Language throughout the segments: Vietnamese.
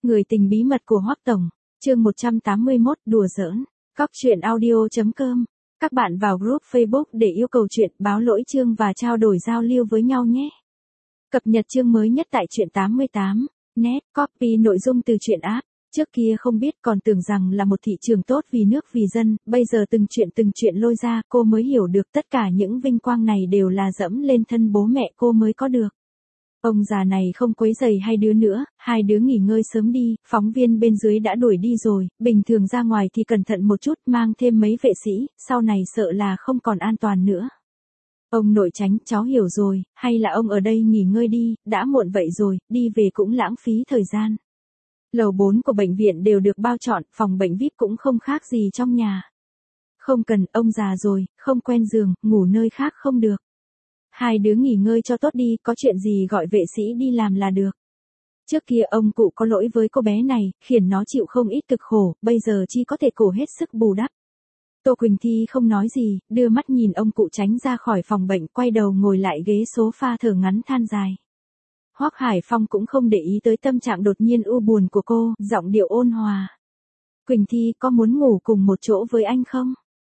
Người tình bí mật của Hoắc Tổng, chương 181, đùa giỡn, cóc truyện audio.com. Các bạn vào group Facebook để yêu cầu chuyện, báo lỗi chương và trao đổi giao lưu với nhau nhé. Cập nhật chương mới nhất tại truyện 88. Net, copy nội dung từ truyện app. Trước kia không biết còn tưởng rằng là một thị trường tốt vì nước vì dân, bây giờ từng chuyện lôi ra cô mới hiểu được tất cả những vinh quang này đều là dẫm lên thân bố mẹ cô mới có được. Ông già này không quấy rầy hai đứa nữa, hai đứa nghỉ ngơi sớm đi, phóng viên bên dưới đã đuổi đi rồi, bình thường ra ngoài thì cẩn thận một chút, mang thêm mấy vệ sĩ, sau này sợ là không còn an toàn nữa. Ông nội Tránh, cháu hiểu rồi, hay là ông ở đây nghỉ ngơi đi, đã muộn vậy rồi, đi về cũng lãng phí thời gian. Lầu 4 của bệnh viện đều được bao trọn, phòng bệnh VIP cũng không khác gì trong nhà. Không cần, ông già rồi, không quen giường, ngủ nơi khác không được. Hai đứa nghỉ ngơi cho tốt đi, có chuyện gì gọi vệ sĩ đi làm là được. Trước kia ông cụ có lỗi với cô bé này, khiến nó chịu không ít cực khổ, bây giờ chỉ có thể cố hết sức bù đắp. Tô Quỳnh Thi không nói gì, đưa mắt nhìn ông cụ Tránh ra khỏi phòng bệnh, quay đầu ngồi lại ghế sofa thở ngắn than dài. Hoắc Hải Phong cũng không để ý tới tâm trạng đột nhiên u buồn của cô, giọng điệu ôn hòa. Quỳnh Thi, có muốn ngủ cùng một chỗ với anh không?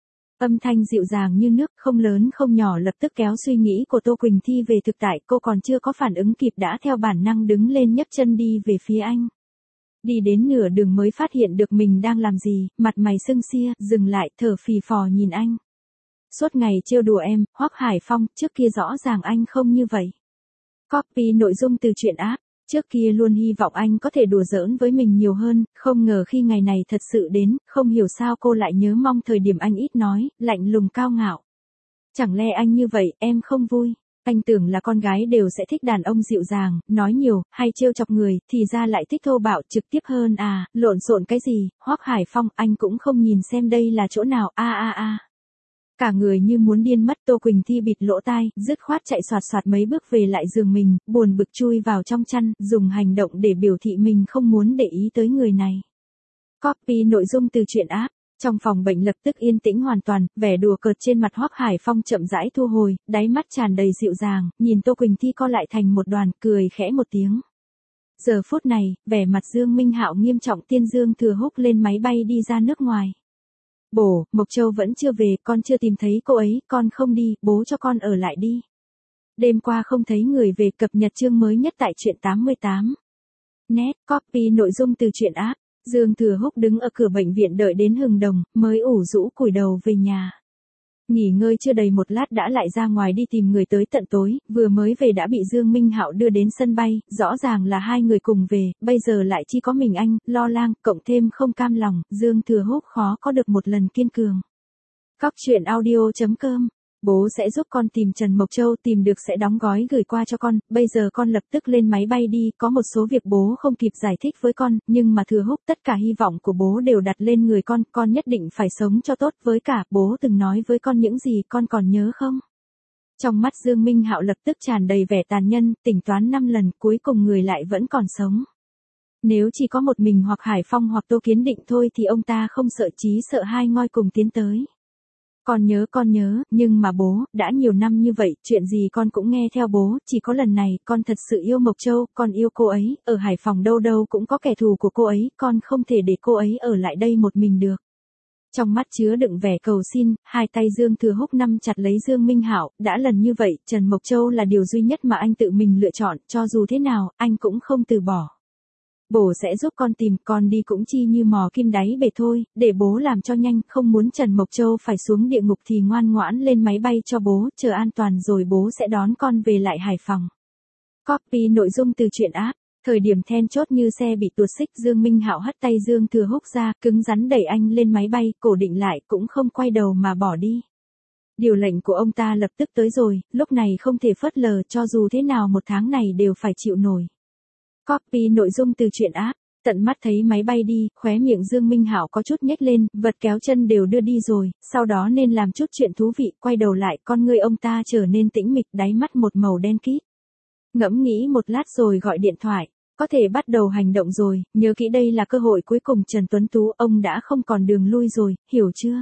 Âm thanh dịu dàng như nước, không lớn không nhỏ, lập tức kéo suy nghĩ của Tô Quỳnh Thi về thực tại, cô còn chưa có phản ứng kịp đã theo bản năng đứng lên nhấc chân đi về phía anh. Đi đến nửa đường mới phát hiện được mình đang làm gì, mặt mày sưng xia, dừng lại, thở phì phò nhìn anh. Suốt ngày trêu đùa em, Hoắc Hải Phong, trước kia rõ ràng anh không như vậy. Copy nội dung từ truyện app. Trước kia luôn hy vọng anh có thể đùa giỡn với mình nhiều hơn, không ngờ khi ngày này thật sự đến, không hiểu sao cô lại nhớ mong thời điểm anh ít nói, lạnh lùng cao ngạo. Chẳng lẽ anh như vậy, em không vui? Anh tưởng là con gái đều sẽ thích đàn ông dịu dàng, nói nhiều, hay trêu chọc người, thì ra lại thích thô bạo trực tiếp hơn à, lộn xộn cái gì, Hoắc Hải Phong, anh cũng không nhìn xem đây là chỗ nào, Cả người như muốn điên mất. Tô Quỳnh Thi bịt lỗ tai, dứt khoát chạy xoạt xoạt mấy bước về lại giường mình, buồn bực chui vào trong chăn, dùng hành động để biểu thị mình không muốn để ý tới người này. Copy nội dung từ truyện app. Trong phòng bệnh lập tức yên tĩnh hoàn toàn, vẻ đùa cợt trên mặt Hoắc Hải Phong chậm rãi thu hồi, đáy mắt tràn đầy dịu dàng, nhìn Tô Quỳnh Thi co lại thành một đoàn, cười khẽ một tiếng. Giờ phút này, vẻ mặt Dương Minh Hạo nghiêm trọng. Tiên Dương Thừa Húc lên máy bay đi ra nước ngoài. Bố, Mộc Châu vẫn chưa về, con chưa tìm thấy cô ấy, con không đi, bố cho con ở lại đi. Đêm qua không thấy người về. Cập nhật chương mới nhất tại truyện 88. Net, copy nội dung từ truyện app. Dương Thừa Húc đứng ở cửa bệnh viện đợi đến hừng đồng, mới ủ rũ cúi đầu về nhà. Nghỉ ngơi chưa đầy một lát đã lại ra ngoài đi tìm người tới tận tối, vừa mới về đã bị Dương Minh Hạo đưa đến sân bay, rõ ràng là hai người cùng về, bây giờ lại chỉ có mình anh, lo lang, cộng thêm không cam lòng, Dương Thừa Húc khó có được một lần kiên cường. Cóc truyện audio.com. Bố sẽ giúp con tìm Trần Mộc Châu, tìm được sẽ đóng gói gửi qua cho con, bây giờ con lập tức lên máy bay đi, có một số việc bố không kịp giải thích với con, nhưng mà Thừa Húc tất cả hy vọng của bố đều đặt lên người con nhất định phải sống cho tốt, với cả, bố từng nói với con những gì con còn nhớ không? Trong mắt Dương Minh Hạo lập tức tràn đầy vẻ tàn nhân, tính toán 5 lần, cuối cùng người lại vẫn còn sống. Nếu chỉ có một mình hoặc Hải Phong hoặc Tô Kiến Định thôi thì ông ta không sợ, chí sợ hai ngoi cùng tiến tới. Con nhớ, nhưng mà bố, đã nhiều năm như vậy, chuyện gì con cũng nghe theo bố, chỉ có lần này, con thật sự yêu Mộc Châu, con yêu cô ấy, ở Hải Phòng đâu đâu cũng có kẻ thù của cô ấy, con không thể để cô ấy ở lại đây một mình được. Trong mắt chứa đựng vẻ cầu xin, hai tay Dương Thừa Húc nắm chặt lấy Dương Minh Hạo, đã lần như vậy, Trần Mộc Châu là điều duy nhất mà anh tự mình lựa chọn, cho dù thế nào, anh cũng không từ bỏ. Bố sẽ giúp con tìm, con đi cũng chi như mò kim đáy bể thôi, để bố làm cho nhanh, không muốn Trần Mộc Châu phải xuống địa ngục thì ngoan ngoãn lên máy bay cho bố, chờ an toàn rồi bố sẽ đón con về lại Hải Phòng. Copy nội dung từ truyện app. Thời điểm then chốt như xe bị tuột xích, Dương Minh Hạo hất tay Dương Thừa Húc ra, cứng rắn đẩy anh lên máy bay, cổ định lại, cũng không quay đầu mà bỏ đi. Điều lệnh của ông ta lập tức tới rồi, lúc này không thể phớt lờ, cho dù thế nào một tháng này đều phải chịu nổi. Copy nội dung từ truyện app. Tận mắt thấy máy bay đi, khóe miệng Dương Minh Hạo có chút nhếch lên, vật kéo chân đều đưa đi rồi, sau đó nên làm chút chuyện thú vị, quay đầu lại, con ngươi ông ta trở nên tĩnh mịch, đáy mắt một màu đen kịt. Ngẫm nghĩ một lát rồi gọi điện thoại, có thể bắt đầu hành động rồi, nhớ kỹ đây là cơ hội cuối cùng. Trần Tuấn Tú, ông đã không còn đường lui rồi, hiểu chưa?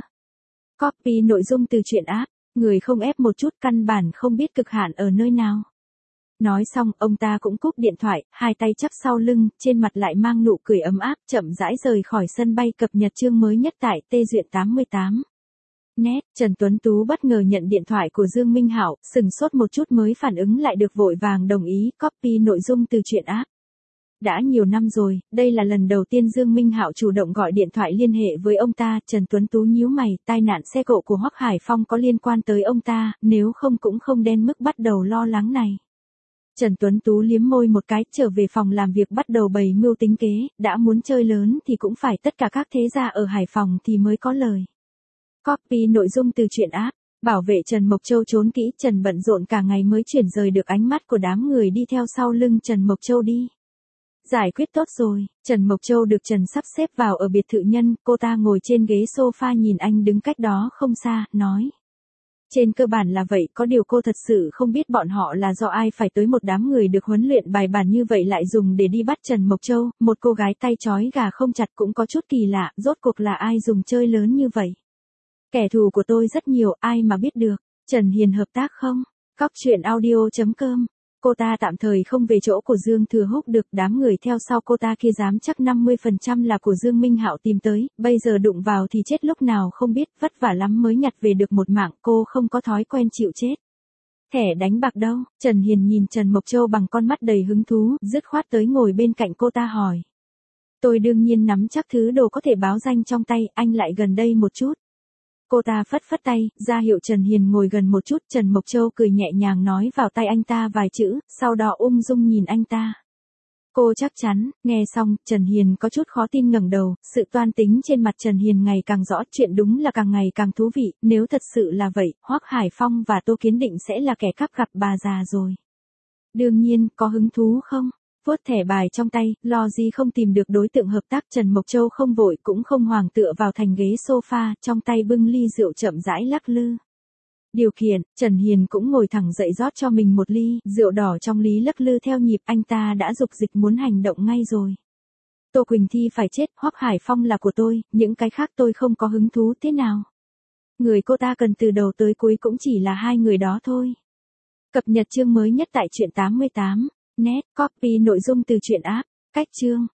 Copy nội dung từ truyện app. Người không ép một chút căn bản không biết cực hạn ở nơi nào. Nói xong, ông ta cũng cúp điện thoại, hai tay chắp sau lưng, trên mặt lại mang nụ cười ấm áp, chậm rãi rời khỏi sân bay cập nhật chương mới nhất tại Tê Duyện 88. Net, Trần Tuấn Tú bất ngờ nhận điện thoại của Dương Minh Hạo, sừng sốt một chút mới phản ứng lại được vội vàng đồng ý, copy nội dung từ chuyện app. Đã nhiều năm rồi, đây là lần đầu tiên Dương Minh Hạo chủ động gọi điện thoại liên hệ với ông ta, Trần Tuấn Tú nhíu mày, tai nạn xe cộ của Hoắc Hải Phong có liên quan tới ông ta, nếu không cũng không đến mức bắt đầu lo lắng này. Trần Tuấn Tú liếm môi một cái, trở về phòng làm việc bắt đầu bày mưu tính kế, đã muốn chơi lớn thì cũng phải tất cả các thế gia ở Hải Phòng thì mới có lời. Copy nội dung từ chuyện app. Bảo vệ Trần Mộc Châu trốn kỹ, Trần bận rộn cả ngày mới chuyển rời được ánh mắt của đám người đi theo sau lưng Trần Mộc Châu đi. Giải quyết tốt rồi, Trần Mộc Châu được Trần sắp xếp vào ở biệt thự nhân, cô ta ngồi trên ghế sofa nhìn anh đứng cách đó không xa, nói. Trên cơ bản là vậy, có điều cô thật sự không biết bọn họ là do ai phải tới một đám người được huấn luyện bài bản như vậy lại dùng để đi bắt Trần Mộc Châu, một cô gái tay trói gà không chặt cũng có chút kỳ lạ, rốt cuộc là ai dùng chơi lớn như vậy. Kẻ thù của tôi rất nhiều, ai mà biết được. Trần Hiền hợp tác không? Cóc truyện audio.com. Cô ta tạm thời không về chỗ của Dương Thừa Húc được, đám người theo sau cô ta kia dám chắc 50% là của Dương Minh Hạo tìm tới, bây giờ đụng vào thì chết lúc nào không biết, vất vả lắm mới nhặt về được một mạng, cô không có thói quen chịu chết. Thẻ đánh bạc đâu? Trần Hiền nhìn Trần Mộc Châu bằng con mắt đầy hứng thú, dứt khoát tới ngồi bên cạnh cô ta hỏi. Tôi đương nhiên nắm chắc thứ đồ có thể báo danh trong tay, anh lại gần đây một chút. Cô ta phất phất tay, ra hiệu Trần Hiền ngồi gần một chút, Trần Mộc Châu cười nhẹ nhàng nói vào tay anh ta vài chữ, sau đó ung dung nhìn anh ta. Cô chắc chắn, nghe xong, Trần Hiền có chút khó tin ngẩng đầu, sự toan tính trên mặt Trần Hiền ngày càng rõ, chuyện đúng là càng ngày càng thú vị, nếu thật sự là vậy, Hoắc Hải Phong và Tô Kiến Định sẽ là kẻ cắp gặp bà già rồi. Đương nhiên, có hứng thú không? Vuốt thẻ bài trong tay, lo gì không tìm được đối tượng hợp tác, Trần Mộc Châu không vội cũng không hoảng tựa vào thành ghế sofa, trong tay bưng ly rượu chậm rãi lắc lư. Điều khiển, Trần Hiền cũng ngồi thẳng dậy rót cho mình một ly, rượu đỏ trong ly lắc lư theo nhịp, anh ta đã dục dịch muốn hành động ngay rồi. Tô Quỳnh Thi phải chết, Hoắc Hải Phong là của tôi, những cái khác tôi không có hứng thú thế nào. Người cô ta cần từ đầu tới cuối cũng chỉ là hai người đó thôi. Cập nhật chương mới nhất tại truyện 88. Net, copy nội dung từ truyện app. Cách chương.